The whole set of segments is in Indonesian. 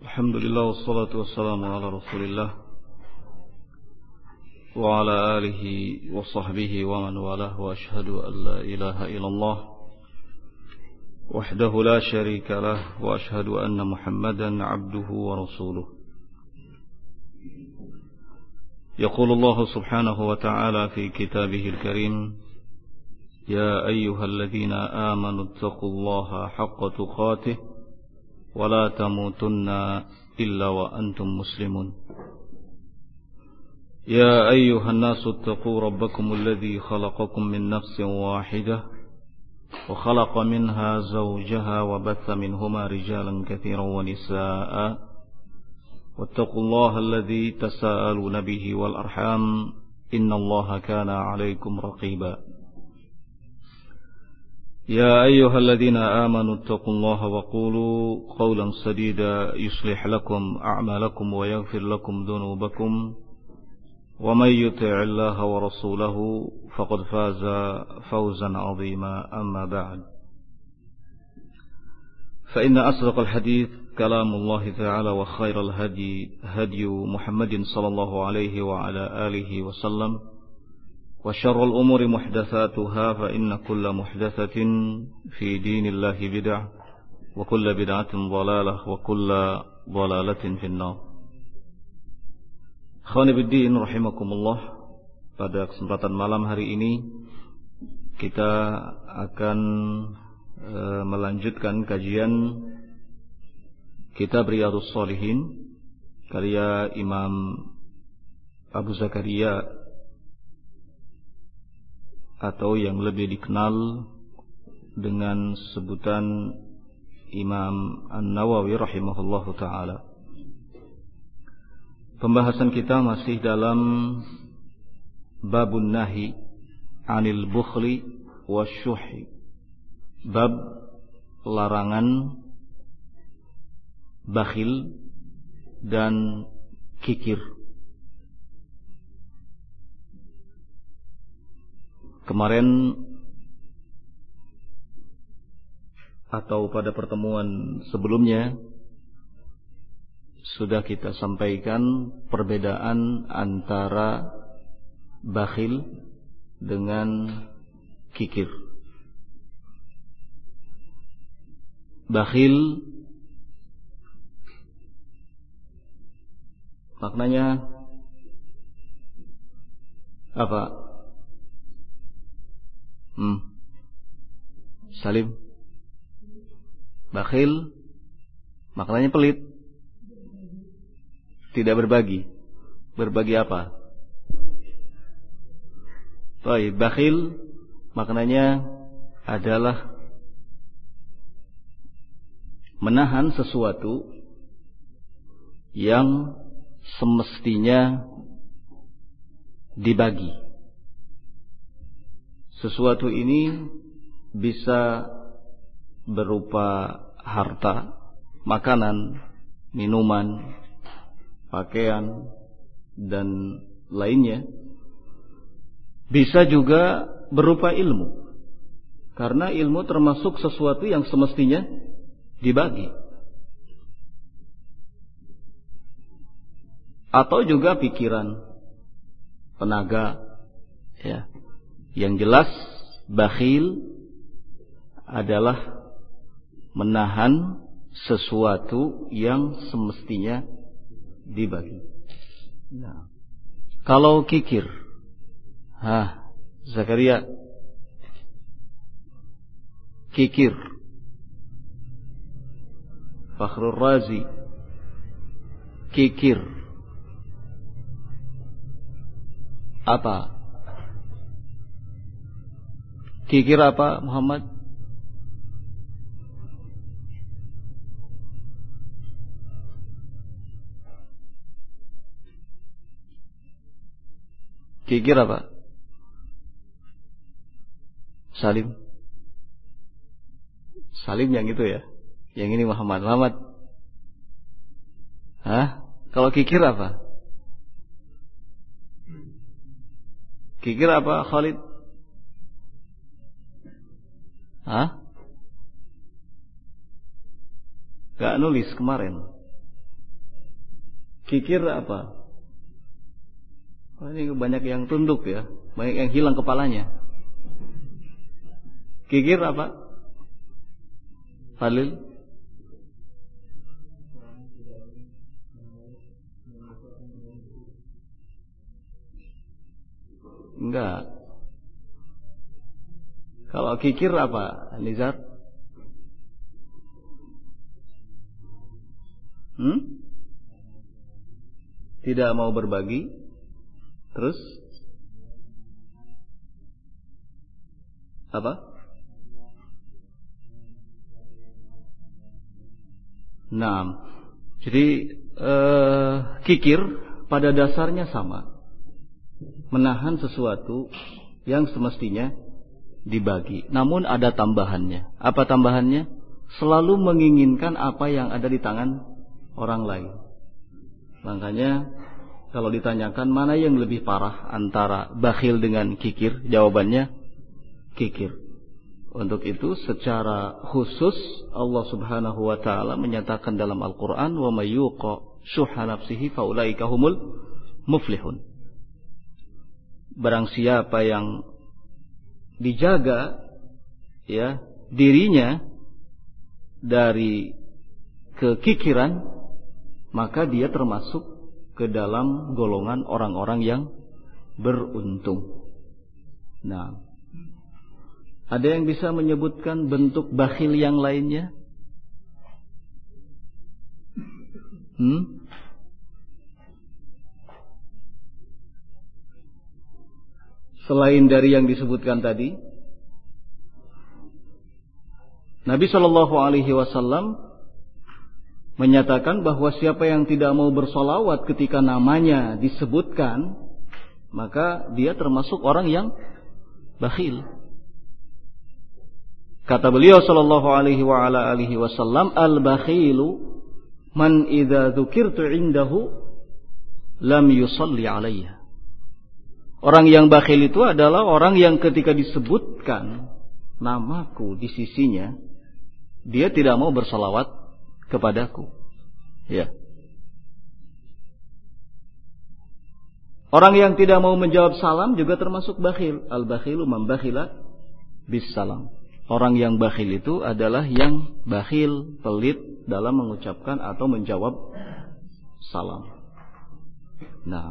Alhamdulillah wassalatu wassalamu ala Rasulillah wa ala alihi wa sahbihi wa man walah wa ashhadu an la ilaha illallah wahdahu la syarika lah wa ashhadu anna Muhammadan abduhu wa rasuluh. Yaqulu Allah subhanahu wa ta'ala fi kitabihil karim, ya ayyuhalladzina amanu ittaqullaha haqqa tuqatih ولا تموتن إلا وأنتم مسلمون. يا أيها الناس اتقوا ربكم الذي خلقكم من نفس واحدة وخلق منها زوجها وبث منهما رجالا كثيرا ونساء واتقوا الله الذي تساءلون به والأرحام إن الله كان عليكم رقيبا. يا أيها الذين آمنوا اتقوا الله وقولوا قولا سديدا يصلح لكم أعمالكم ويغفر لكم ذنوبكم ومن يطع الله ورسوله فقد فاز فوزا عظيما. أما بعد، فإن أصدق الحديث كلام الله تعالى وخير الهدي هدي محمد صلى الله عليه وعلى آله وسلم وشر الأمور محدثاتها فإن كل محدثة في دين الله بدعة وكل بدعة ضلالة وكل ضلالة في النار. Akhwani biddin rahimakumullah, pada kesempatan malam hari ini kita akan melanjutkan kajian kitab Riyadhus Shalihin karya Imam Abu Zakaria, atau yang lebih dikenal dengan sebutan Imam An-Nawawi rahimahullahu ta'ala. Pembahasan kita masih dalam babun nahi anil bukhli wasyuhi, bab larangan bakhil dan kikir. Kemarin atau pada pertemuan sebelumnya sudah kita sampaikan perbedaan antara bakhil dengan kikir. Bakhil maknanya apa? Salim. Bakhil maknanya pelit, tidak berbagi. Berbagi apa? Baik, bakhil maknanya adalah menahan sesuatu yang semestinya dibagi. Sesuatu ini bisa berupa harta, makanan, minuman, pakaian, dan lainnya. Bisa juga berupa ilmu, karena ilmu termasuk sesuatu yang semestinya dibagi. Atau juga pikiran, tenaga, ya. Yang jelas bakhil adalah menahan sesuatu yang semestinya dibagi. Nah, kalau kikir, Zakaria, kikir, Fakhrul Razi, kikir, apa? Kikir apa, Muhammad? Kikir apa? Salim. Salim yang itu ya. Yang ini Muhammad. Muhammad. Kalau kikir apa? Kikir apa, Khalid? Gak nulis kemarin. Kikir apa? Oh, ini banyak yang tunduk ya, banyak yang hilang kepalanya. Kikir apa? Halil? Enggak. Kalau kikir apa, Nizar? Tidak mau berbagi. Terus apa? Nah, jadi kikir pada dasarnya sama, menahan sesuatu yang semestinya dibagi. Namun ada tambahannya. Apa tambahannya? Selalu menginginkan apa yang ada di tangan orang lain. Makanya kalau ditanyakan mana yang lebih parah antara bakhil dengan kikir, jawabannya kikir. Untuk itu secara khusus Allah Subhanahu wa taala menyatakan dalam Al-Qur'an, "Wa may yuqa syuhha nafsihi fa ulaika humul muflihun." Barang siapa yang dijaga ya dirinya dari kekikiran, maka dia termasuk ke dalam golongan orang-orang yang beruntung. Nah, ada yang bisa menyebutkan bentuk bakhil yang lainnya? Selain dari yang disebutkan tadi, Nabi SAW menyatakan bahwa siapa yang tidak mau bersolawat ketika namanya disebutkan, maka dia termasuk orang yang bakhil. Kata beliau sallallahu alaihi wasallam, "Al-bakhilu man idza dzukirtu indahu lam yusalli alayya." Orang yang bakhil itu adalah orang yang ketika disebutkan namaku di sisinya, dia tidak mau bersolawat kepadaku. Ya. Orang yang tidak mau menjawab salam juga termasuk bakhil. Al-bakhilu man bakhila bis salam. Orang yang bakhil itu adalah yang bakhil, pelit dalam mengucapkan atau menjawab salam. Nah,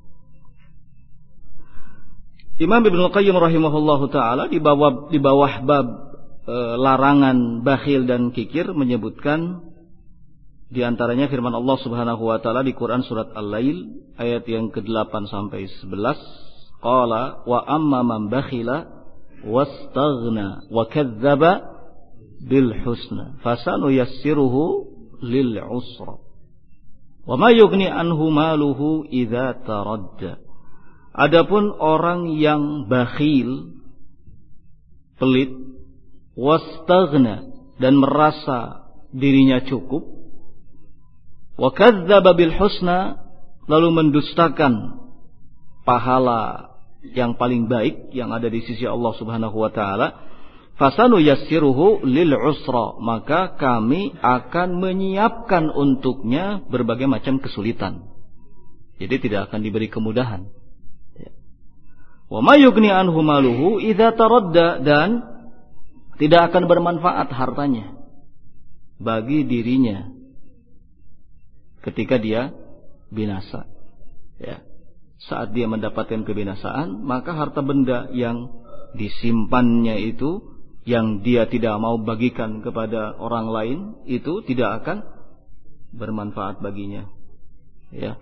Imam Ibnu Qayyim rahimahullahu taala di bawah bab larangan bakhil dan kikir menyebutkan di antaranya firman Allah Subhanahu wa taala di Quran surat Al-Lail ayat yang ke-8 sampai 11, qala wa amma man bakhila wastaghna wa kadzdzaba bil husna fasanuyassiruhu lil usra wa ma yughni anhu maluhu idza taradda. Adapun orang yang bakhil, pelit, wastaghna dan merasa dirinya cukup, wa kadzdzaba bil husna lalu mendustakan pahala yang paling baik yang ada di sisi Allah Subhanahu wa taala, fasanu yassiruhu lil usra, maka kami akan menyiapkan untuknya berbagai macam kesulitan. Jadi tidak akan diberi kemudahan. Wa ma yughni anhu maluhu idza taradda, dan tidak akan bermanfaat hartanya bagi dirinya ketika dia binasa. Ya. Saat dia mendapatkan kebinasaan, maka harta benda yang disimpannya itu, yang dia tidak mau bagikan kepada orang lain, itu tidak akan bermanfaat baginya. Ya.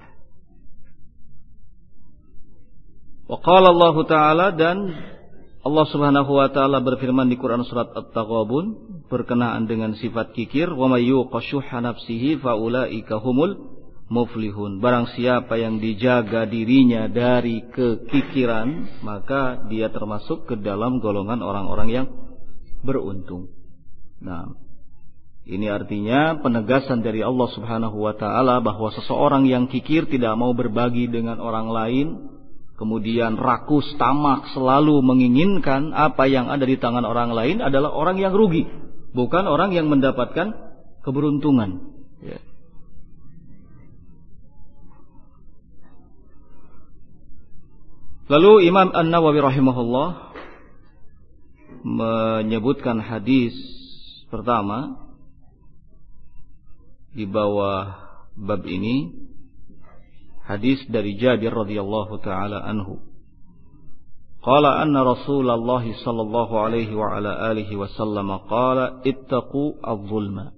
Wa qala Allah Ta'ala, dan Allah Subhanahu wa taala berfirman di Quran surat At-Taghabun berkenaan dengan sifat kikir, wa may yuqa syuhha nafsihi fa ulaika humul muflihun. Barang siapa yang dijaga dirinya dari kekikiran, maka dia termasuk ke dalam golongan orang-orang yang beruntung. Nah, ini artinya penegasan dari Allah Subhanahu wa taala bahwa seseorang yang kikir, tidak mau berbagi dengan orang lain, kemudian rakus, tamak, selalu menginginkan apa yang ada di tangan orang lain, adalah orang yang rugi, bukan orang yang mendapatkan keberuntungan. Ya. Lalu Imam An-Nawawi rahimahullah menyebutkan hadis pertama di bawah bab ini, hadis dari Jabir radhiyallahu taala anhu. Qala anna Rasulullah sallallahu alaihi wa ala alihi wasallam qala ittaqu adh-dhulma.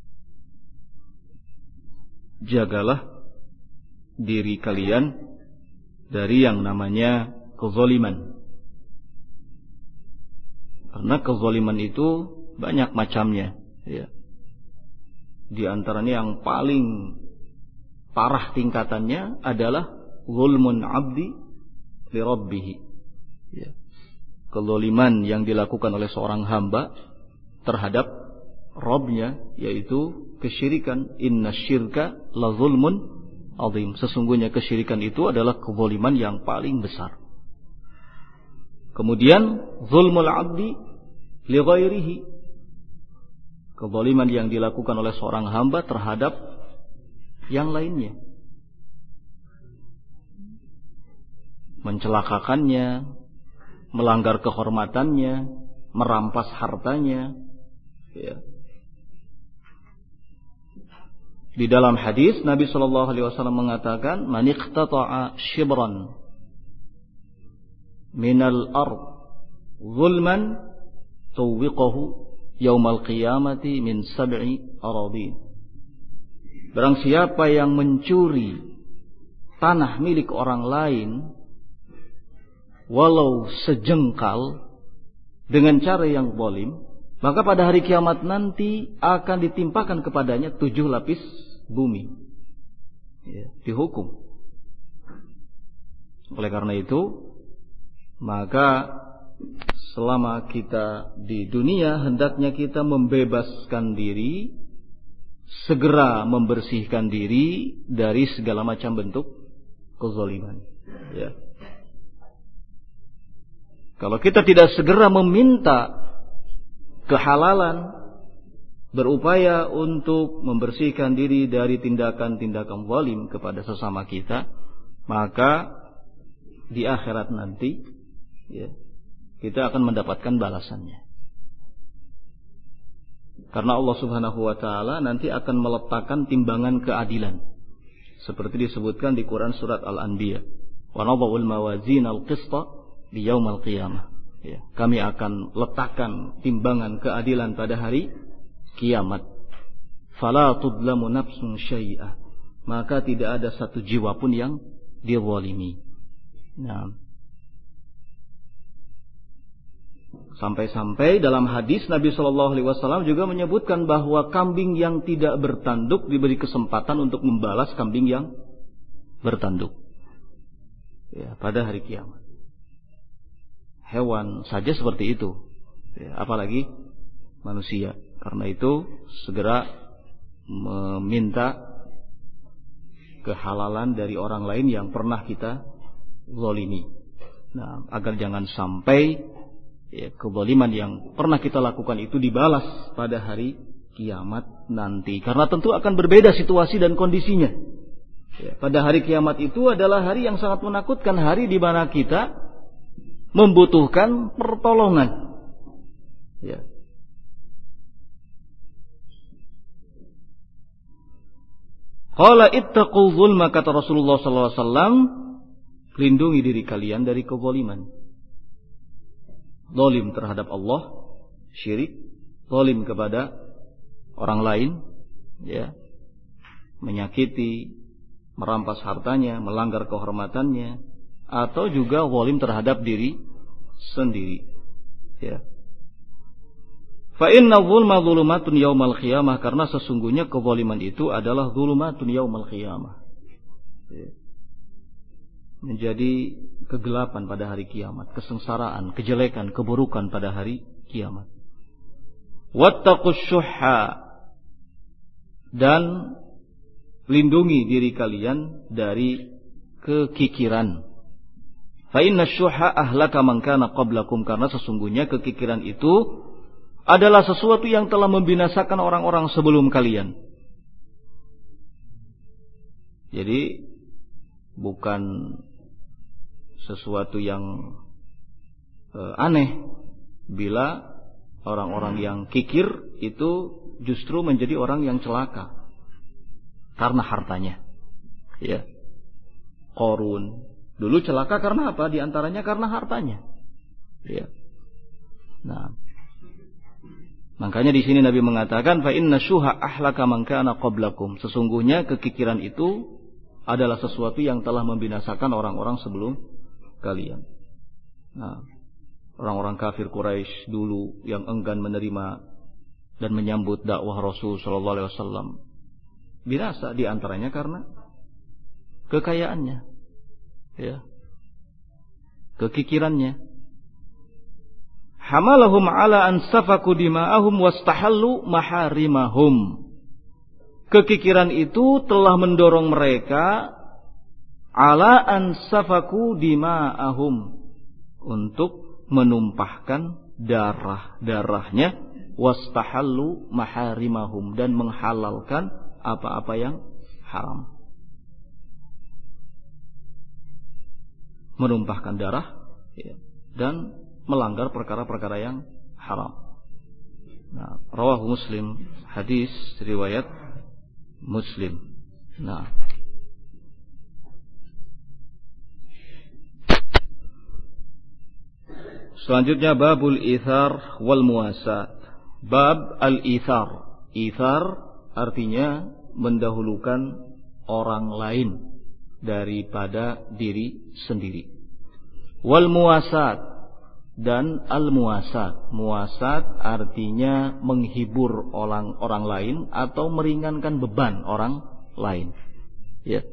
Jagalah diri kalian dari yang namanya kezaliman. Karena kezaliman itu banyak macamnya, ya. Di antaranya yang paling parah tingkatannya adalah zulmun abdi li rabbih. Ya. Kezaliman yang dilakukan oleh seorang hamba terhadap Rabbnya, yaitu kesyirikan. Inna syirka la zulmun azim. Sesungguhnya kesyirikan itu adalah kezaliman yang paling besar. Kemudian zulmul abdi li ghairihi, kezaliman yang dilakukan oleh seorang hamba terhadap yang lainnya, mencelakakannya, melanggar kehormatannya, merampas hartanya, ya. Di dalam hadis Nabi sallallahu alaihi wasallam mengatakan, "Man iqtata'a shibran minal ard zulman tuwiqahu yaumal qiyamati min sab'i aradin." Barang siapa yang mencuri tanah milik orang lain walau sejengkal dengan cara yang zalim, maka pada hari kiamat nanti akan ditimpakan kepadanya 7 lapis bumi, ya, dihukum. Oleh karena itu, maka selama kita di dunia hendaknya kita membebaskan diri, segera membersihkan diri dari segala macam bentuk kezaliman, ya. Kalau kita tidak segera meminta kehalalan, berupaya untuk membersihkan diri dari tindakan-tindakan zalim kepada sesama kita, maka di akhirat nanti, ya, kita akan mendapatkan balasannya. Karena Allah Subhanahu wa taala nanti akan meletakkan timbangan keadilan. Seperti disebutkan di Quran surat Al-Anbiya, "Wa nadha'ul mawazinal qista li yaumil qiyamah." Ya, kami akan letakkan timbangan keadilan pada hari kiamat. Fala tudlamu nafsun syai'a. Maka tidak ada satu jiwa pun yang dizalimi. Nah, sampai-sampai dalam hadis Nabi sallallahu alaihi wasallam juga menyebutkan bahwa kambing yang tidak bertanduk diberi kesempatan untuk membalas kambing yang bertanduk, ya, pada hari kiamat. Hewan saja seperti itu, ya, apalagi manusia. Karena itu segera meminta kehalalan dari orang lain yang pernah kita zalimi. Nah, agar jangan sampai, ya, kezaliman yang pernah kita lakukan itu dibalas pada hari kiamat nanti. Karena tentu akan berbeda situasi dan kondisinya. Ya, pada hari kiamat itu adalah hari yang sangat menakutkan, hari di mana kita membutuhkan pertolongan. Ya. Qala ittaqul zulma, kata Rasulullah sallallahu alaihi wasallam, lindungi diri kalian dari kezaliman. Zalim terhadap Allah, syirik, zalim kepada orang lain, ya, menyakiti, merampas hartanya, melanggar kehormatannya, atau juga zalim terhadap diri sendiri, ya. Fa inna zulma zulumatun yaumal qiyamah, karena sesungguhnya kezaliman itu adalah zulumatun yaumal qiyamah, ya. Menjadi kegelapan pada hari kiamat, kesengsaraan, kejelekan, keburukan pada hari kiamat. Wattaqus syuhha, dan lindungi diri kalian dari kekikiran. Fa inna syuhha ahlaka man kana qablakum, karena sesungguhnya kekikiran itu adalah sesuatu yang telah membinasakan orang-orang sebelum kalian. Jadi bukan sesuatu yang aneh bila orang-orang yang kikir itu justru menjadi orang yang celaka karena hartanya. Ya. Qarun dulu celaka karena apa? Di antaranya karena hartanya. Ya. Nah, makanya di sini Nabi mengatakan fa inna syuha ahlaka man kana qablakum. Sesungguhnya kekikiran itu adalah sesuatu yang telah membinasakan orang-orang sebelum kalian. Nah, orang-orang kafir Quraisy dulu yang enggan menerima dan menyambut dakwah Rasul sallallahu alaihi wasallam binasa di antaranya karena kekayaannya. Ya. Kekikirannya. Hamalahum ala an safaku dima'ahum wastahallu maharimahum. Kekikiran itu telah mendorong mereka ala an safaku dima'ahum untuk menumpahkan darah-darahnya wastahallu maharimahum dan menghalalkan apa-apa yang haram. Menumpahkan darah dan melanggar perkara-perkara yang haram. Nah, rawahu Muslim, hadis riwayat Muslim. Nah, selanjutnya babul ithar wal muwasat. Bab al-ithar. Ithar artinya mendahulukan orang lain daripada diri sendiri. Wal muwasat dan al-muwasat. Muwasat artinya menghibur orang lain atau meringankan beban orang lain. Ya.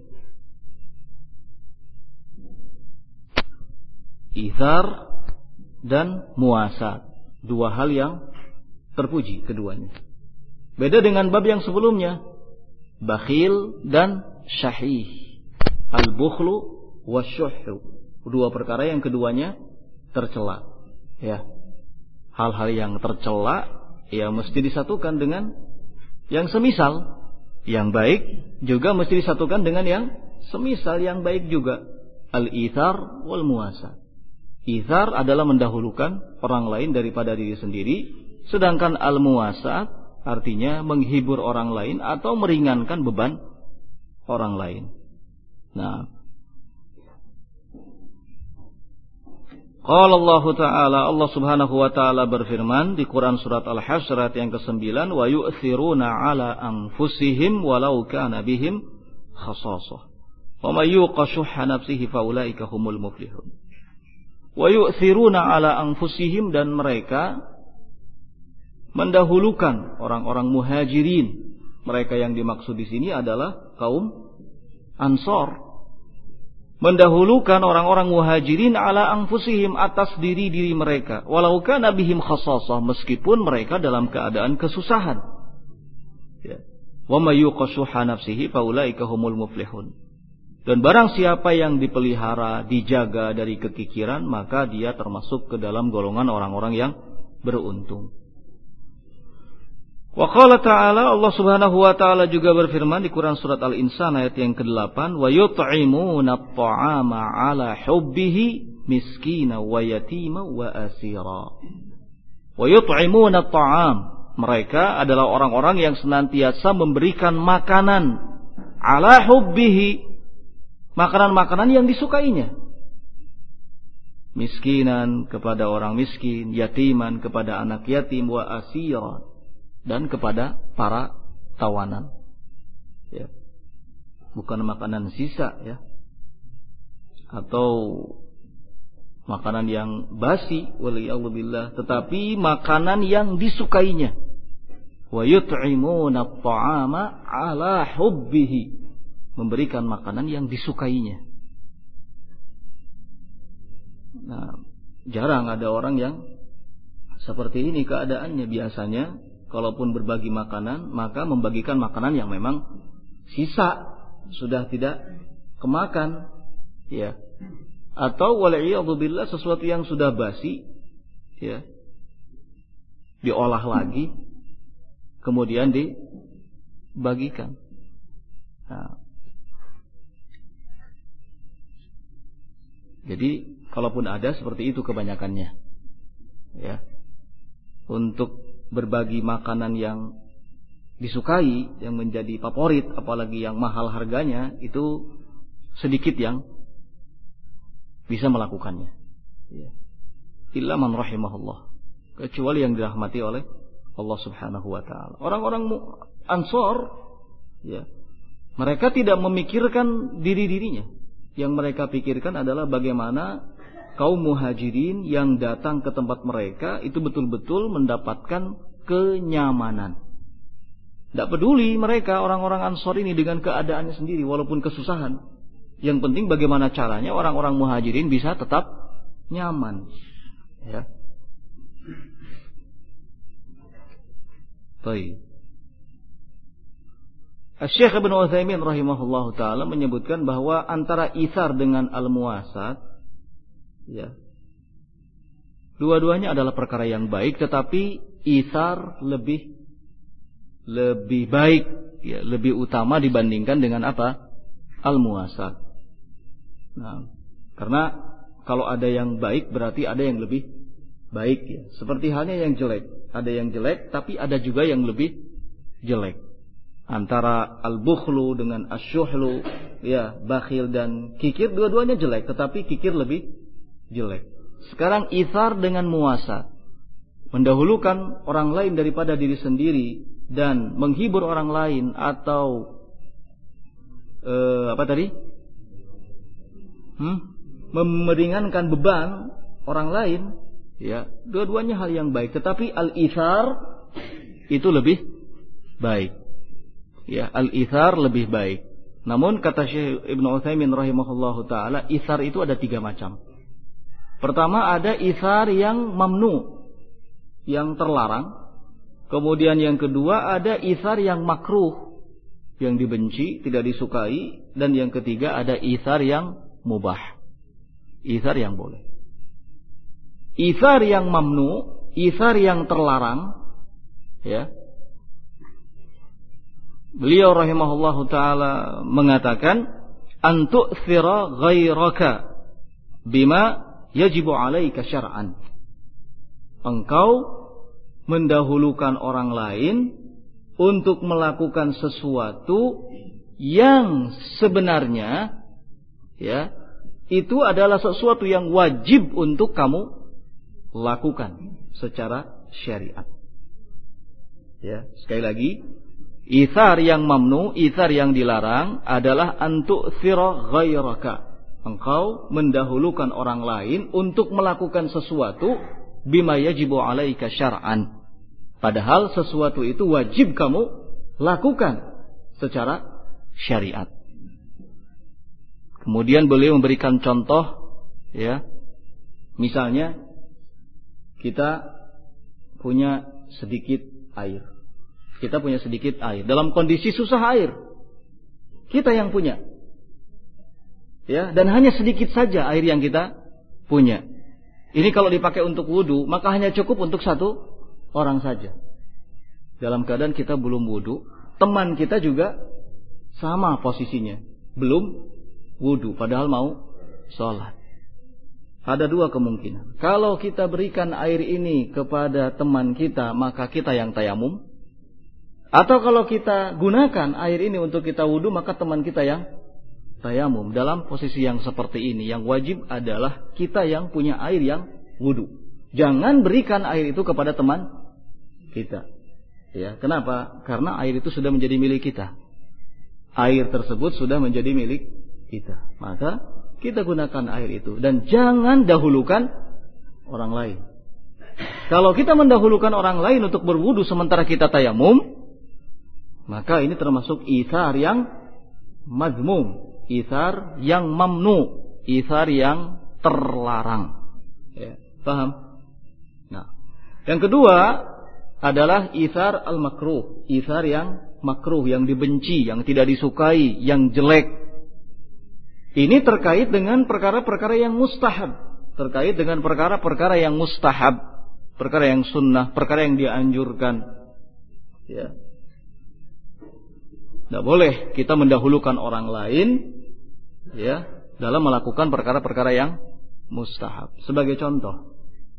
Ithar dan muwasat, dua hal yang terpuji keduanya. Beda dengan bab yang sebelumnya, bakhil dan syahih. Al-bukhlu wasyuhhu. Dua perkara yang keduanya tercela. Ya. Hal-hal yang tercela ya mesti disatukan dengan yang semisal. Yang baik juga mesti disatukan dengan yang semisal yang baik juga. Al-ithar wal muwasat. Ithar adalah mendahulukan orang lain daripada diri sendiri, sedangkan al-muwasat artinya menghibur orang lain atau meringankan beban orang lain. Nah, qala Allah Ta'ala, Allah Subhanahu wa taala berfirman di Quran surat Al-Hasyr ayat yang ke-9, wa yu'thiruna 'ala anfusihim walau kana bihim khassasah. Wa may yuqa shuhha nafsihi fa ulaika humul muflihun. Wa yu'thiruna 'ala anfusihim, dan mereka mendahulukan orang-orang muhajirin. Mereka yang dimaksud di sini adalah kaum Ansor. Mendahulukan orang-orang muhajirin ala anfusihim, atas diri-diri mereka. Walau kana bihim khassasah, meskipun mereka dalam keadaan kesusahan. Ya. Wa may yuqa shuhha nafsihi fa ulaika humul muflihun. Dan barang siapa yang dipelihara, dijaga dari kekikiran, maka dia termasuk ke dalam golongan orang-orang yang beruntung. Wa qala ta'ala, Allah Subhanahu wa taala juga berfirman di Quran surat Al-Insan ayat yang ke-8, wa yut'imuna at-ta'ama 'ala hubbihi miskina wa yatima wa asira. Wa yut'imuna at-ta'am, mereka adalah orang-orang yang senantiasa memberikan makanan 'ala hubbihi, makanan-makanan yang disukainya. Miskinan kepada orang miskin, yatiman kepada anak yatim, wa asira, dan kepada para tawanan. Ya. Bukan makanan sisa ya. Atau makanan yang basi waliyadzubillah, tetapi makanan yang disukainya. Wa yut'imuna at-ta'ama 'ala hubbihi, memberikan makanan yang disukainya. Nah, jarang ada orang yang seperti ini keadaannya. Biasanya kalaupun berbagi makanan, maka membagikan makanan yang memang sisa, sudah tidak kemakan, ya. Atau wal'iyadzubillah sesuatu yang sudah basi, ya, diolah lagi, kemudian dibagikan. Nah. Jadi kalaupun ada seperti itu kebanyakannya. Ya. Untuk berbagi makanan yang disukai, yang menjadi favorit, apalagi yang mahal harganya, itu sedikit yang bisa melakukannya. Ya. Illa man rahimahullah. Kecuali yang dirahmati oleh Allah Subhanahu wa taala. Orang-orang Ansor, ya, mereka tidak memikirkan diri-dirinya. Yang mereka pikirkan adalah bagaimana kaum muhajirin yang datang ke tempat mereka itu betul-betul mendapatkan kenyamanan. Tidak peduli mereka orang-orang Ansor ini dengan keadaannya sendiri walaupun kesusahan. Yang penting bagaimana caranya orang-orang muhajirin bisa tetap nyaman. Ya. Baik. Syekh Ibnu Utsaimin rahimahullahu taala menyebutkan bahwa antara itsar dengan al-muwasat, ya, dua-duanya adalah perkara yang baik, tetapi itsar lebih baik, ya, lebih utama dibandingkan dengan apa? Al-muwasat. Nah, karena kalau ada yang baik berarti ada yang lebih baik, ya. Seperti halnya yang jelek. Ada yang jelek tapi ada juga yang lebih jelek. Antara al-bukhlu dengan asyuhlu, ya, bakhil dan kikir, dua-duanya jelek, tetapi kikir lebih jelek. Sekarang itsar dengan muwasat, mendahulukan orang lain daripada diri sendiri dan menghibur orang lain atau meringankan beban orang lain, ya, dua-duanya hal yang baik, tetapi al-itsar itu lebih baik. Ya, al-itsar lebih baik. Namun kata Syekh Ibnu Utsaimin rahimahullahu taala, itsar itu ada 3 macam. Pertama ada itsar yang mamnu, yang terlarang. Kemudian yang kedua ada itsar yang makruh, yang dibenci, tidak disukai, dan yang ketiga ada itsar yang mubah. Itsar yang boleh. Itsar yang mamnu, itsar yang terlarang, ya. Beliau rahimahullahu taala mengatakan, an tu'thira ghairaka bima yajibu 'alaika syar'an. Engkau mendahulukan orang lain untuk melakukan sesuatu yang sebenarnya, ya, itu adalah sesuatu yang wajib untuk kamu lakukan secara syariat. Ya, sekali lagi, itsar yang mamnu, itsar yang dilarang adalah antu tsira ghairaka. Engkau mendahulukan orang lain untuk melakukan sesuatu bima yajibu 'alaika syar'an. Padahal sesuatu itu wajib kamu lakukan secara syariat. Kemudian beliau memberikan contoh, ya. Misalnya kita punya sedikit air. Kita punya sedikit air. Dalam kondisi susah air, kita yang punya, ya, dan hanya sedikit saja air yang kita punya. Ini kalau dipakai untuk wudu, maka hanya cukup untuk 1 orang saja. Dalam keadaan kita belum wudu, teman kita juga sama posisinya, belum wudu, padahal mau sholat. Ada 2 kemungkinan. Kalau kita berikan air ini kepada teman kita, maka kita yang tayamum. Atau kalau kita gunakan air ini untuk kita wudu, maka teman kita yang tayamum. Dalam posisi yang seperti ini, yang wajib adalah kita yang punya air yang wudu. Jangan berikan air itu kepada teman kita. Ya, kenapa? Karena air itu sudah menjadi milik kita. Air tersebut sudah menjadi milik kita. Maka kita gunakan air itu. Dan jangan dahulukan orang lain. Kalau kita mendahulukan orang lain untuk berwudu sementara kita tayamum, maka ini termasuk itsar yang mazmum, itsar yang mamnu, itsar yang terlarang. Ya, paham? Nah, yang kedua adalah itsar al-makruh, itsar yang makruh, yang dibenci, yang tidak disukai, yang jelek. Ini terkait dengan perkara-perkara yang mustahab, terkait dengan perkara-perkara yang mustahab, perkara yang sunnah, perkara yang dianjurkan. Ya. Tidak boleh kita mendahulukan orang lain, ya, dalam melakukan perkara-perkara yang mustahab. Sebagai contoh,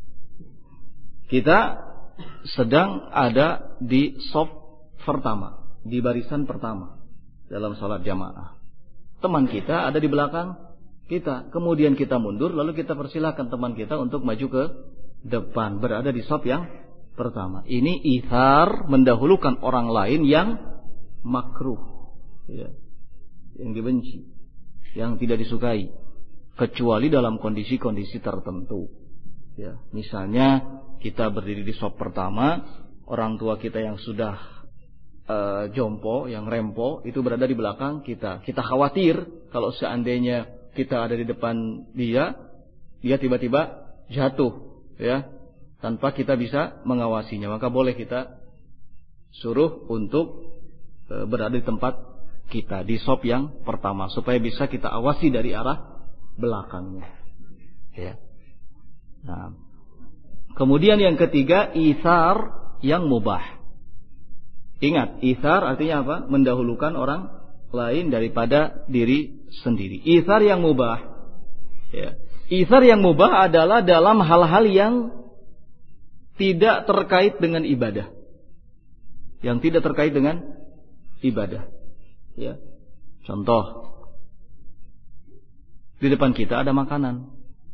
kita sedang ada di shaf pertama, di barisan pertama dalam sholat jamaah. Teman kita ada di belakang kita, kemudian kita mundur, lalu kita persilahkan teman kita untuk maju ke depan, berada di shaf yang pertama. Ini ithar, mendahulukan orang lain yang makruh, ya, yang dibenci, yang tidak disukai, kecuali dalam kondisi-kondisi tertentu. Ya, misalnya kita berdiri di shaf pertama, orang tua kita yang sudah jompo, yang rempo, itu berada di belakang kita. Kita khawatir kalau seandainya kita ada di depan dia tiba-tiba jatuh, ya, tanpa kita bisa mengawasinya. Maka boleh kita suruh untuk berada di tempat kita, di shaf yang pertama, supaya bisa kita awasi dari arah belakangnya, ya. Nah, kemudian yang ketiga, itsar yang mubah. Ingat, itsar artinya apa? Mendahulukan orang lain daripada diri sendiri. Itsar yang mubah, ya. Itsar yang mubah adalah dalam hal-hal yang tidak terkait dengan ibadah, yang tidak terkait dengan ibadah, ya. Contoh, di depan kita ada makanan,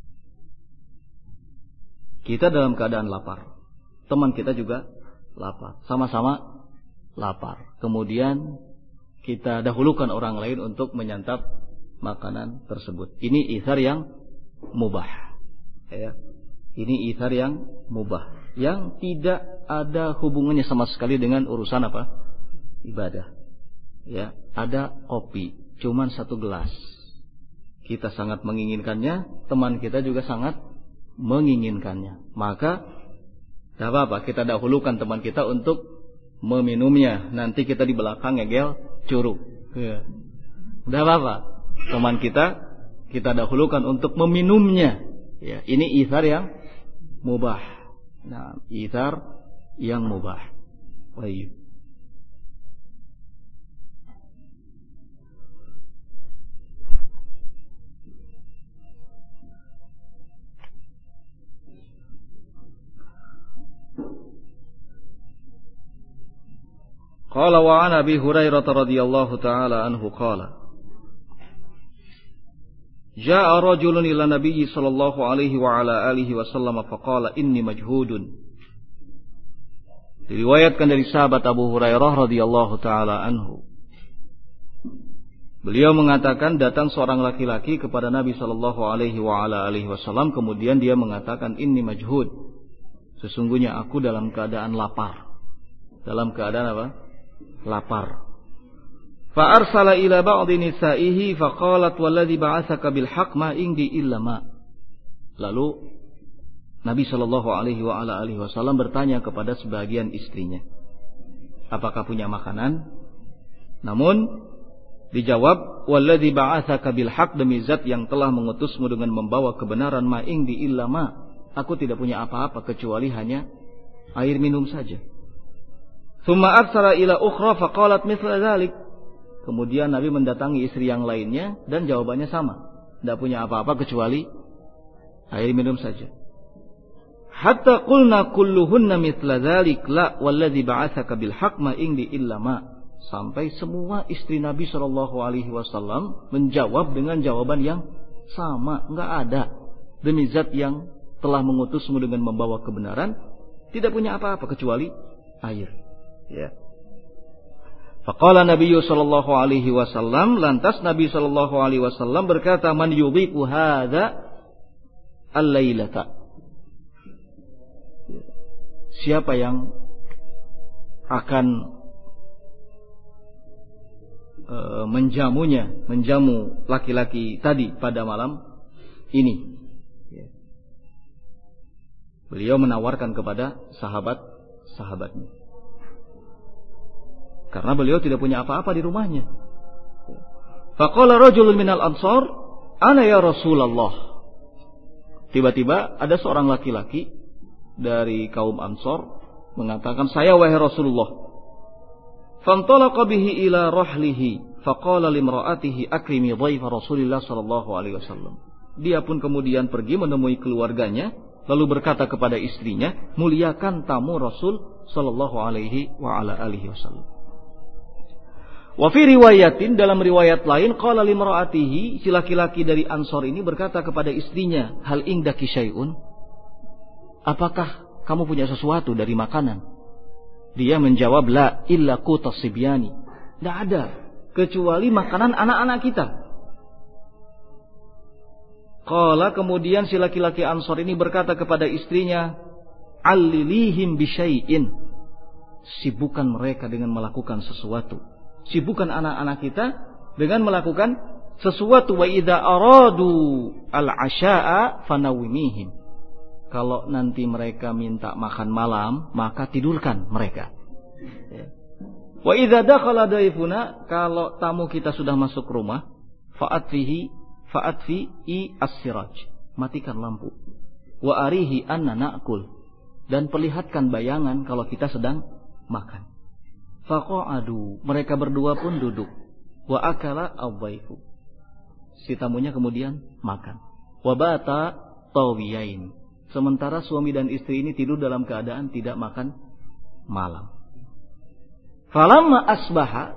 kita dalam keadaan lapar, teman kita juga lapar, sama-sama lapar. Kemudian kita dahulukan orang lain untuk menyantap makanan tersebut. Ini itsar yang mubah, ya. Ini itsar yang mubah, yang tidak ada hubungannya sama sekali dengan urusan apa? Ibadah. Ya, ada kopi, cuman 1 gelas. Kita sangat menginginkannya, teman kita juga sangat menginginkannya. Maka tidak apa-apa, kita dahulukan teman kita untuk meminumnya. Nanti kita di belakang ngegel curug. Ya. Tidak apa-apa, teman kita dahulukan untuk meminumnya. Ya, ini itsar yang mubah. Nah, itsar yang mubah. Baik. Qala wa an Abi Hurairah radhiyallahu ta'ala anhu qala Ja'a rajulun ila Nabi sallallahu alaihi wa ala alihi wasallam faqala inni majhudun. Diriwayatkan dari sahabat Abu Hurairah radhiyallahu ta'ala anhu. Beliau mengatakan, datang seorang laki-laki kepada Nabi sallallahu alaihi wa ala alihi wasallam, kemudian dia mengatakan, inni majhud. Sesungguhnya aku dalam keadaan lapar. Dalam keadaan apa? Lapar. Fa arsala ila ba'dhi nisa'ihi faqalat walladhi ba'atsaka bil haqq ma indi illa ma. Lalu Nabi sallallahu alaihi wa ala alihi wasallam bertanya kepada sebagian istrinya, apakah punya makanan? Namun dijawab, walladhi ba'atsaka bil haqq, demi zat yang telah mengutusmu dengan membawa kebenaran, ma indi illa ma. Aku tidak punya apa-apa kecuali hanya air minum saja. Thumma arsala ila ukhra faqalat mithla dzalik. Kemudian Nabi mendatangi istri yang lainnya dan jawabannya sama, tidak punya apa-apa kecuali air minum saja. Hatta qulna kulluhunna mithla dzalik la wallazi ba'atsaka bil haqq ma indi illa ma. Sampai semua istri Nabi sallallahu alaihi wasallam menjawab dengan jawaban yang sama, enggak ada. Demi zat yang telah mengutusmu dengan membawa kebenaran, tidak punya apa-apa kecuali air. Ya. Faqala Nabi sallallahu alaihi wasallam, lantas Nabi sallallahu alaihi wasallam berkata, man yudhiqu hadza al-lailata. Siapa yang akan menjamu laki-laki tadi pada malam ini? Ya. Beliau menawarkan kepada sahabat-sahabatnya. Karena beliau tidak punya apa-apa di rumahnya. Faqala rajulun minal ansar, ana ya Rasulullah. Tiba-tiba ada seorang laki-laki dari kaum Ansar mengatakan, saya wahai Rasulullah. Fantalaqa bihi ila rahlihi faqala limra'atihi akrimi dhaifa Rasulillah sallallahu alaihi wasallam. Dia pun kemudian pergi menemui keluarganya, lalu berkata kepada istrinya, muliakan tamu Rasul sallallahu alaihi wa ala alihi wasallam. Wa fi riwayatin, dalam riwayat lain, qala limra'atihi, si laki-laki dari Ansor ini berkata kepada istrinya, hal indaki syai'un? Apakah kamu punya sesuatu dari makanan? Dia menjawab, la illa qutas sibyani. Tidak ada kecuali makanan anak-anak kita. Qala, kemudian si laki-laki Ansor ini berkata kepada istrinya, allilihim bisyai'in. Sibukkan mereka dengan melakukan sesuatu. Sibukkan anak-anak kita dengan melakukan sesuatu. Wa idza aradu al-asya'a fanawimihim. Kalau nanti mereka minta makan malam, maka tidurkan mereka. Wa idza dakhala daifuna, kalau tamu kita sudah masuk rumah, fa'atfi as-siraj, matikan lampu. Wa arihi anna na'kul, dan perlihatkan bayangan kalau kita sedang makan. Faqa'adu, mereka berdua pun duduk. Wa akala ad-dhaifu, si tamunya kemudian makan. Wa bata tawiyain, sementara suami dan istri ini tidur dalam keadaan tidak makan malam. Falamma asbaha,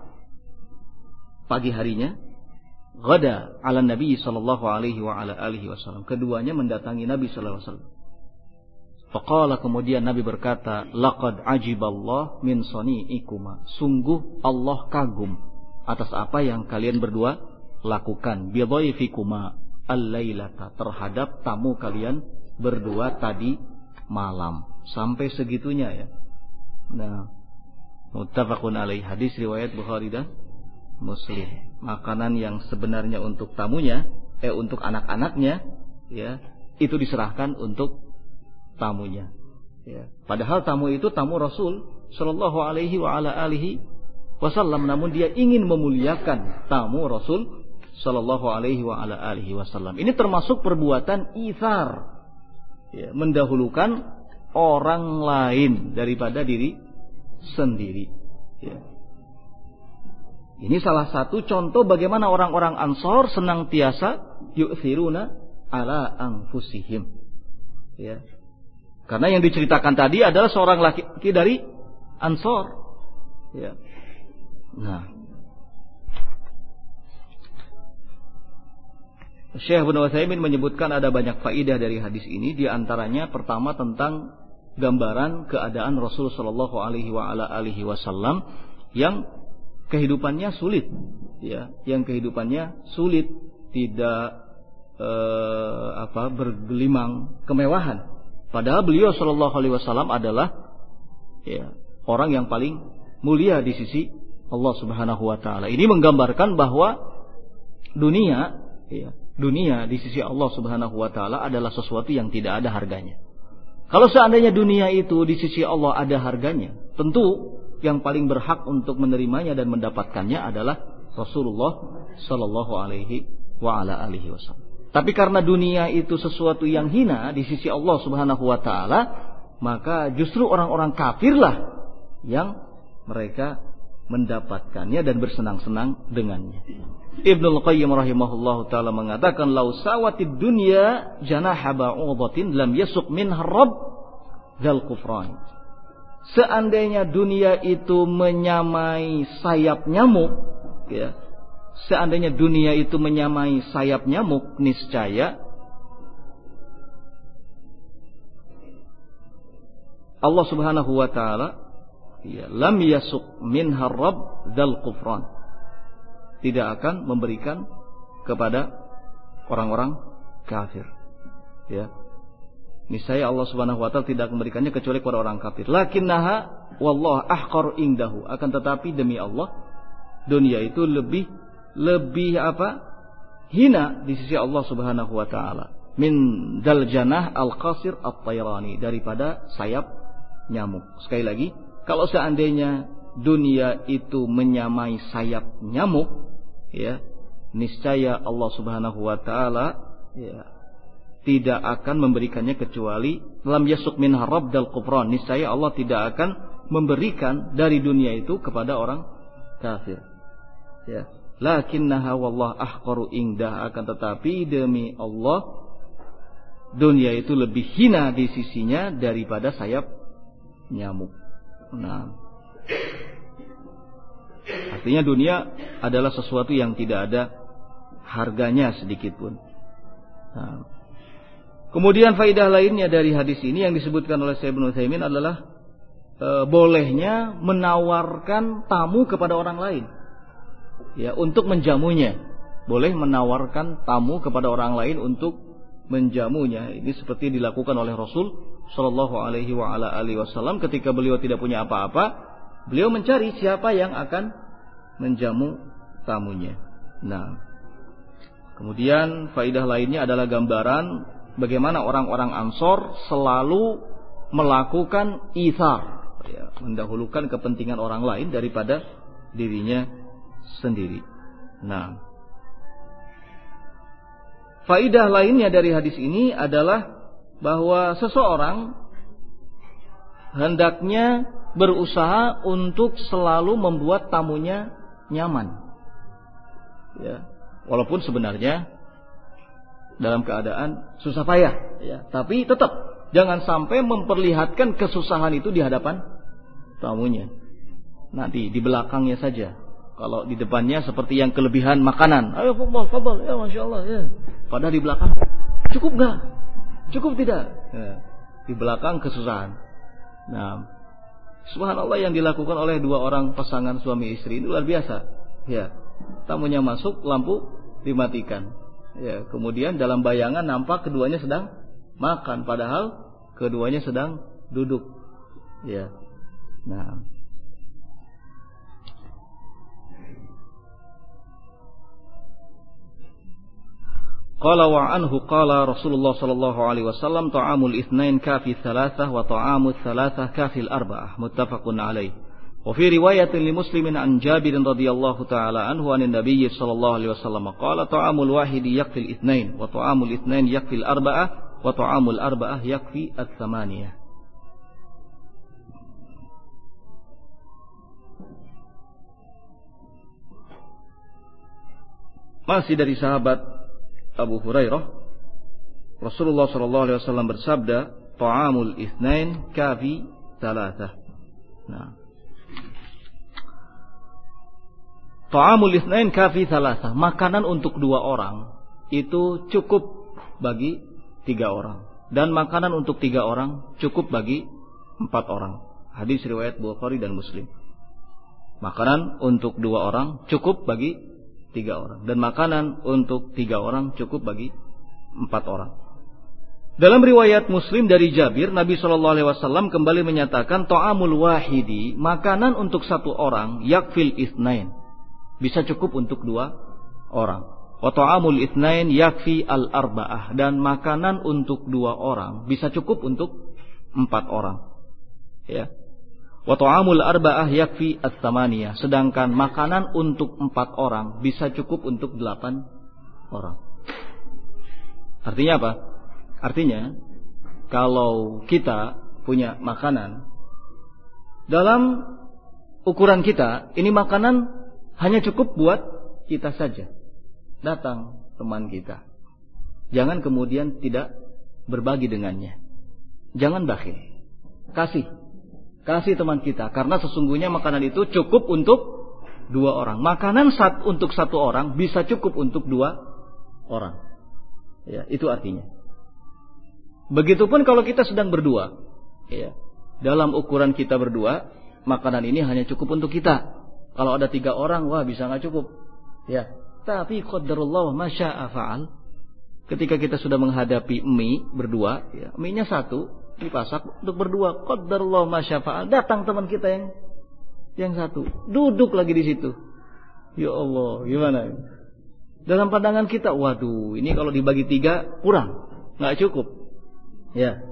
pagi harinya, ghada ala Nabi sallallahu alaihi wa ala alihi wasallam, keduanya mendatangi Nabi sallallahu alaihi wasallam. Faqala, kemudian Nabi berkata, laqad ajiballah min sani'ikuma, sungguh Allah kagum atas apa yang kalian berdua lakukan, bi dhaifikuma al-lailata, terhadap tamu kalian berdua tadi malam. Sampai segitunya ya. Nah, muttafaqun alaih, hadis riwayat Bukhari dan Muslim. Makanan yang sebenarnya untuk tamunya, untuk anak-anaknya, ya, itu diserahkan untuk tamunya. Ya. Padahal tamu itu tamu Rasul sallallahu alaihi wa ala alihi wasallam, namun dia ingin memuliakan tamu Rasul sallallahu alaihi wa ala alihi wasallam. Ini termasuk perbuatan itsar. Ya, mendahulukan orang lain daripada diri sendiri. Ya. Ini salah satu contoh bagaimana orang-orang Ansor senantiasa yu'thiruna ala anfusihim. Ya. Karena yang diceritakan tadi adalah seorang laki-laki dari Ansor. Ya. Nah, Syekh Ibnu Utsaimin menyebutkan ada banyak faidah dari hadis ini. Di antaranya pertama tentang gambaran keadaan Rasul sallallahu alaihi wa ala alihi wasallam yang kehidupannya sulit, ya, yang kehidupannya sulit, tidak bergelimang kemewahan. Padahal beliau sallallahu alaihi wasallam adalah, ya, orang yang paling mulia di sisi Allah Subhanahu wa taala. Ini menggambarkan bahwa dunia, ya, dunia di sisi Allah Subhanahu wa taala adalah sesuatu yang tidak ada harganya. Kalau seandainya dunia itu di sisi Allah ada harganya, tentu yang paling berhak untuk menerimanya dan mendapatkannya adalah Rasulullah sallallahu alaihi wa ala alihi wasallam. Tapi karena dunia itu sesuatu yang hina di sisi Allah Subhanahu wa taala, maka justru orang-orang kafirlah yang mereka mendapatkannya dan bersenang-senang dengannya. Ibnul Qayyim rahimahullahu taala mengatakan, "Lau sawatid dunya janaha ba'udatin lam yasuq minha rabb dzal kufran." Seandainya dunia itu menyamai sayap nyamuk, ya. Seandainya dunia itu menyamai sayap nyamuk, niscaya Allah Subhanahu wa taala, ya, lam yasuq minha rabb dzal kufran, tidak akan memberikan kepada orang-orang kafir. Ya. Niscaya Allah Subhanahu wa taala tidak memberikannya kecuali kepada orang kafir. Lakinnaha wallahu ahqar indahu, akan tetapi demi Allah dunia itu lebih hina di sisi Allah Subhanahu wa taala min dal janah al-qasir at-tayrani, daripada sayap nyamuk. Sekali lagi, kalau seandainya dunia itu menyamai sayap nyamuk, ya, niscaya Allah Subhanahu wa taala, ya, tidak akan memberikannya kecuali lam yasuk min harab dal kufran, niscaya Allah tidak akan memberikan dari dunia itu kepada orang kafir. Ya, lakinnaha wallah ahqaru indah, akan tetapi demi Allah dunia itu lebih hina di sisinya daripada sayap nyamuk. Nah, artinya dunia adalah sesuatu yang tidak ada harganya sedikit pun. Nah, kemudian faidah lainnya dari hadis ini yang disebutkan oleh Syekh Ibnu Utsaimin adalah bolehnya menawarkan tamu kepada orang lain, ya, untuk menjamunya. Boleh menawarkan tamu kepada orang lain untuk menjamunya. Ini seperti dilakukan oleh Rasul Shallallahu Alaihi Wasallam ketika beliau tidak punya apa-apa, beliau mencari siapa yang akan menjamu tamunya. Nah, kemudian faidah lainnya adalah gambaran bagaimana orang-orang Ansor selalu melakukan itsar, ya, mendahulukan kepentingan orang lain daripada dirinya sendiri. Nah, faidah lainnya dari hadis ini adalah bahwa seseorang hendaknya berusaha untuk selalu membuat tamunya nyaman, ya, walaupun sebenarnya dalam keadaan susah payah, ya, tapi tetap jangan sampai memperlihatkan kesusahan itu di hadapan tamunya. Nanti di belakangnya saja. Kalau di depannya seperti yang kelebihan makanan, ayo fadal, ya masya Allah, ya. Padahal di belakang cukup nggak? Cukup tidak? Ya. Di belakang kesusahan. Nah, subhanallah, yang dilakukan oleh dua orang pasangan suami istri ini luar biasa. Ya, tamunya masuk, lampu dimatikan. Ya, kemudian dalam bayangan nampak keduanya sedang makan, padahal keduanya sedang duduk. Ya. Nah, qala wa anhu qala Rasulullah sallallahu alaihi wasallam ta'amul itsnain kafi tsalatsah wa ta'amul tsalatsah kafil arba'ah, muttafaqun alaih. Wa fi riwayatin li Muslimin an Jabir radhiyallahu ta'ala anhu anin Nabiy sallallahu alaihi wasallam qala ta'amul wahidi yakfil itsnain wa ta'amul itsnain yakfil arba'ah wa ta'amul arba'ah yakfi ats-tsamaniyah. Masih dari sahabat Abu Hurairah, Rasulullah sallallahu alaihi wasallam bersabda, ta'amul itsnain kafi tsalatsah. Nah, ta'amul itsnain kafi tsalatsah, makanan untuk dua orang itu cukup bagi 3 orang, dan makanan untuk 3 orang cukup bagi 4 orang. Hadis riwayat Bukhari dan Muslim. Makanan untuk 2 orang cukup bagi 3 orang, dan makanan untuk 3 orang cukup bagi 4 orang. Dalam riwayat Muslim dari Jabir, Nabi SAW kembali menyatakan ta'amul wahidi, makanan untuk 1 orang, yakfil itsnain, bisa cukup untuk 2 orang. Wa ta'amul itsnain yakfi al-arba'ah, dan makanan untuk 2 orang bisa cukup untuk 4 orang. Ya. Wa ta'amul arba'ah yakfi ats-tsamaniyah, sedangkan makanan untuk 4 orang bisa cukup untuk 8 orang. Artinya apa? Artinya kalau kita punya makanan, dalam ukuran kita, ini makanan hanya cukup buat kita saja. Datang teman kita, jangan kemudian tidak berbagi dengannya. Jangan bakhil. Kasih teman kita, karena sesungguhnya makanan itu cukup untuk 2 orang. Makanan untuk 1 orang bisa cukup untuk 2 orang. Ya, itu artinya. Begitupun kalau kita sedang berdua, ya, dalam ukuran kita berdua, makanan ini hanya cukup untuk kita. Kalau ada 3 orang, wah bisa nggak cukup. Ya. Tapi qadarullah ma syaa fa'al. Ketika kita sudah menghadapi mie berdua, ya, mie-nya 1 dipasak untuk berdua, qadarullah ma syaa fa'al. Datang teman kita yang 1, duduk lagi di situ. Ya Allah, gimana? Dalam pandangan kita, waduh, ini kalau dibagi 3 kurang, nggak cukup. Ya.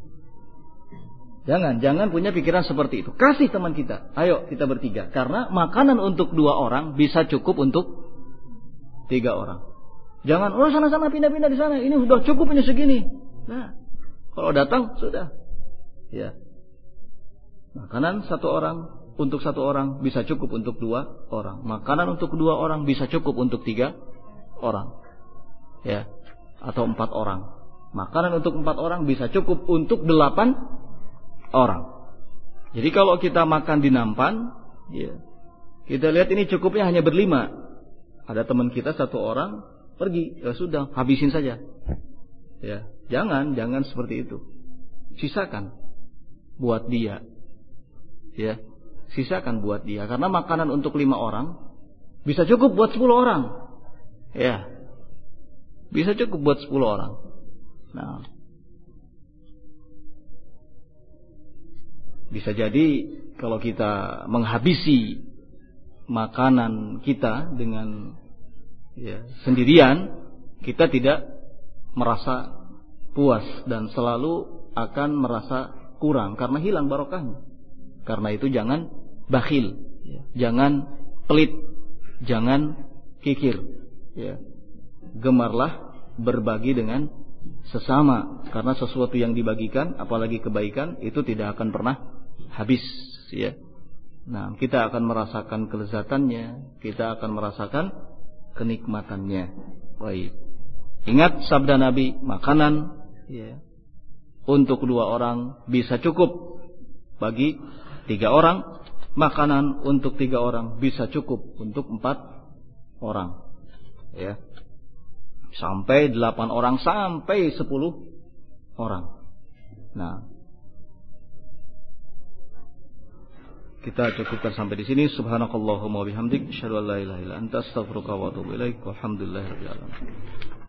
Jangan punya pikiran seperti itu. Kasih teman kita. Ayo kita bertiga, karena makanan untuk 2 orang bisa cukup untuk 3 orang. Jangan, sana pindah-pindah di sana. Ini sudah cukup, ini segini. Nah, kalau datang sudah. Ya. Makanan 1 orang untuk 1 orang bisa cukup untuk 2 orang. Makanan untuk 2 orang bisa cukup untuk 3 orang. Ya, atau 4 orang. Makanan untuk 4 orang bisa cukup untuk 8 orang. Jadi kalau kita makan di nampan, ya, kita lihat ini cukupnya hanya berlima. Ada teman kita 1 orang pergi, ya sudah, habisin saja. Ya, jangan seperti itu. Sisakan buat dia. Ya, sisakan buat dia, karena makanan untuk 5 orang bisa cukup buat 10 orang. Ya. Bisa cukup buat 10 orang. Nah, bisa jadi kalau kita menghabisi makanan kita dengan sendirian, kita tidak merasa puas dan selalu akan merasa kurang karena hilang barokahnya. Karena itu jangan bakhil, jangan pelit, jangan kikir. Ya. Gemarlah berbagi dengan sesama, karena sesuatu yang dibagikan, apalagi kebaikan, itu tidak akan pernah habis. Ya. Nah, kita akan merasakan kelezatannya, kita akan merasakan kenikmatannya. Baik. Ingat sabda Nabi, makanan untuk 2 orang bisa cukup bagi 3 orang, makanan untuk 3 orang bisa cukup untuk 4 orang. Ya. Sampai 8 orang, sampai 10 orang. Nah, kita cukupkan sampai di sini. Subhanakallahumma wa bihamdik, asyhadu an la ilaha illa anta, astaghfiruka wa atubu ilaik. Walhamdulillahirabbil alamin.